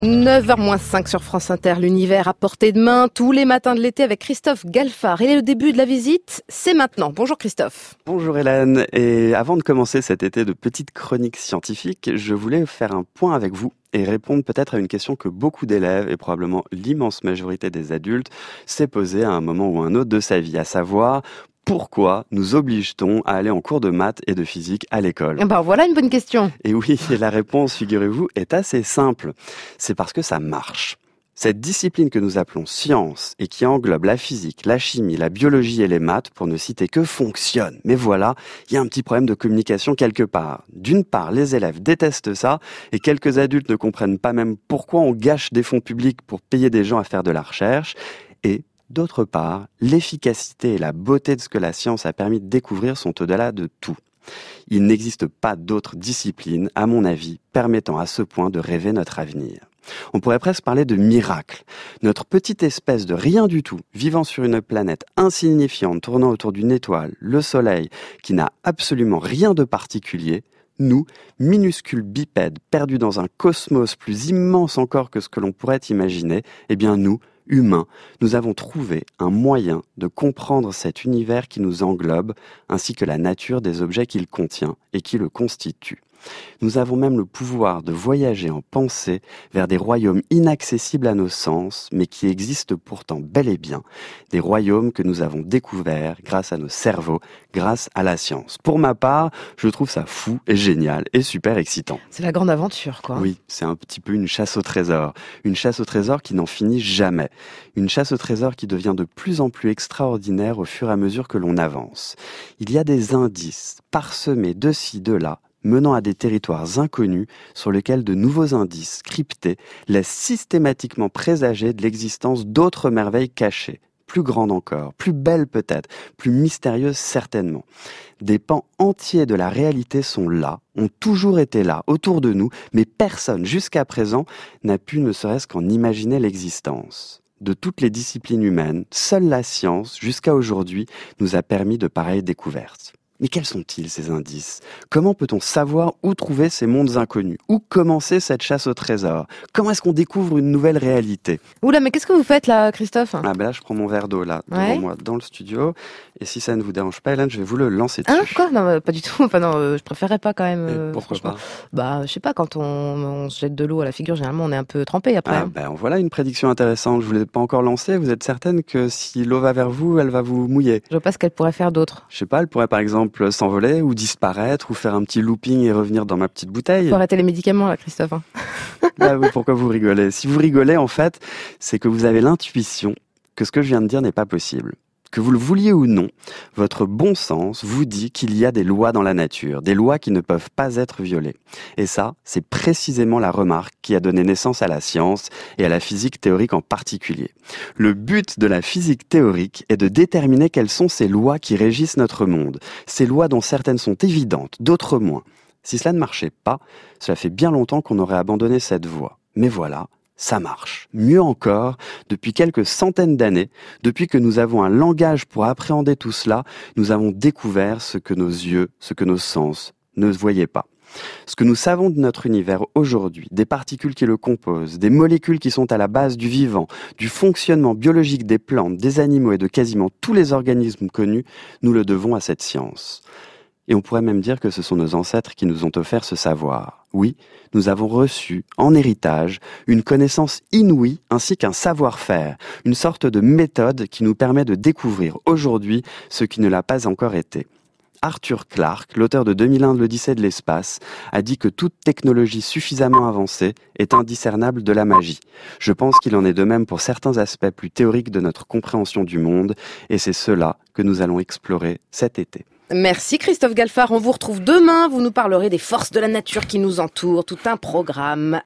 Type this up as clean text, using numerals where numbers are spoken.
9h-5 sur France Inter, l'univers à portée de main, tous les matins de l'été avec Christophe Galfard. Et le début de la visite, c'est maintenant. Bonjour Christophe. Bonjour Hélène, et avant de commencer cet été de petites chroniques scientifiques, je voulais faire un point avec vous et répondre peut-être à une question que beaucoup d'élèves, et probablement l'immense majorité des adultes, s'est posée à un moment ou un autre de sa vie, à savoir... Pourquoi nous oblige-t-on à aller en cours de maths et de physique à l'école ? Voilà une bonne question. Et oui, et la réponse, figurez-vous, est assez simple. C'est parce que ça marche. Cette discipline que nous appelons science et qui englobe la physique, la chimie, la biologie et les maths, pour ne citer que, fonctionne. Mais voilà, il y a un petit problème de communication quelque part. D'une part, les élèves détestent ça et quelques adultes ne comprennent pas même pourquoi on gâche des fonds publics pour payer des gens à faire de la recherche. Et d'autre part, l'efficacité et la beauté de ce que la science a permis de découvrir sont au-delà de tout. Il n'existe pas d'autre discipline, à mon avis, permettant à ce point de rêver notre avenir. On pourrait presque parler de miracle. Notre petite espèce de rien du tout, vivant sur une planète insignifiante, tournant autour d'une étoile, le Soleil, qui n'a absolument rien de particulier, nous, minuscules bipèdes perdus dans un cosmos plus immense encore que ce que l'on pourrait imaginer, eh bien nous, humains, nous avons trouvé un moyen de comprendre cet univers qui nous englobe, ainsi que la nature des objets qu'il contient et qui le constituent. Nous avons même le pouvoir de voyager en pensée vers des royaumes inaccessibles à nos sens, mais qui existent pourtant bel et bien, des royaumes que nous avons découverts grâce à nos cerveaux, grâce à la science. Pour ma part, je trouve ça fou et génial et super excitant. C'est la grande aventure, quoi. Oui, c'est un petit peu une chasse au trésor qui n'en finit jamais. Une chasse au trésor qui devient de plus en plus extraordinaire au fur et à mesure que l'on avance. Il y a des indices parsemés de ci, de là, menant à des territoires inconnus sur lesquels de nouveaux indices cryptés laissent systématiquement présager de l'existence d'autres merveilles cachées, plus grandes encore, plus belles peut-être, plus mystérieuses certainement. Des pans entiers de la réalité sont là, ont toujours été là, autour de nous, mais personne jusqu'à présent n'a pu ne serait-ce qu'en imaginer l'existence. De toutes les disciplines humaines, seule la science, jusqu'à aujourd'hui, nous a permis de pareilles découvertes. Mais quels sont-ils, ces indices ? Comment peut-on savoir où trouver ces mondes inconnus ? Où commencer cette chasse au trésor ? Comment est-ce qu'on découvre une nouvelle réalité ? Oula, mais qu'est-ce que vous faites là, Christophe ? Là, je prends mon verre d'eau, là, devant moi, dans le studio. Et si ça ne vous dérange pas, Hélène, je vais vous le lancer dessus. Quoi ? Non, pas du tout. Je préférerais pas quand même. Pourquoi pas ? Je sais pas, quand on se jette de l'eau à la figure, généralement, on est un peu trempé après. Voilà une prédiction intéressante. Je vous l'ai pas encore lancée. Vous êtes certaine que si l'eau va vers vous, elle va vous mouiller ? Je vois pas ce qu'elle pourrait faire d'autre. Je sais pas, elle pourrait par exemple s'envoler ou disparaître ou faire un petit looping et revenir dans ma petite bouteille. Faut arrêter les médicaments là, Christophe. Oui, pourquoi vous rigolez ? Si vous rigolez, en fait, c'est que vous avez l'intuition que ce que je viens de dire n'est pas possible. Que vous le vouliez ou non, votre bon sens vous dit qu'il y a des lois dans la nature, des lois qui ne peuvent pas être violées. Et ça, c'est précisément la remarque qui a donné naissance à la science et à la physique théorique en particulier. Le but de la physique théorique est de déterminer quelles sont ces lois qui régissent notre monde, ces lois dont certaines sont évidentes, d'autres moins. Si cela ne marchait pas, cela fait bien longtemps qu'on aurait abandonné cette voie. Mais voilà, ça marche. Mieux encore, depuis quelques centaines d'années, depuis que nous avons un langage pour appréhender tout cela, nous avons découvert ce que nos yeux, ce que nos sens ne voyaient pas. Ce que nous savons de notre univers aujourd'hui, des particules qui le composent, des molécules qui sont à la base du vivant, du fonctionnement biologique des plantes, des animaux et de quasiment tous les organismes connus, nous le devons à cette science. Et on pourrait même dire que ce sont nos ancêtres qui nous ont offert ce savoir. Oui, nous avons reçu, en héritage, une connaissance inouïe ainsi qu'un savoir-faire, une sorte de méthode qui nous permet de découvrir aujourd'hui ce qui ne l'a pas encore été. Arthur Clarke, l'auteur de 2001 de l'Odyssée de l'espace, a dit que toute technologie suffisamment avancée est indiscernable de la magie. Je pense qu'il en est de même pour certains aspects plus théoriques de notre compréhension du monde, et c'est cela que nous allons explorer cet été. Merci Christophe Galfard, on vous retrouve demain, vous nous parlerez des forces de la nature qui nous entourent, tout un programme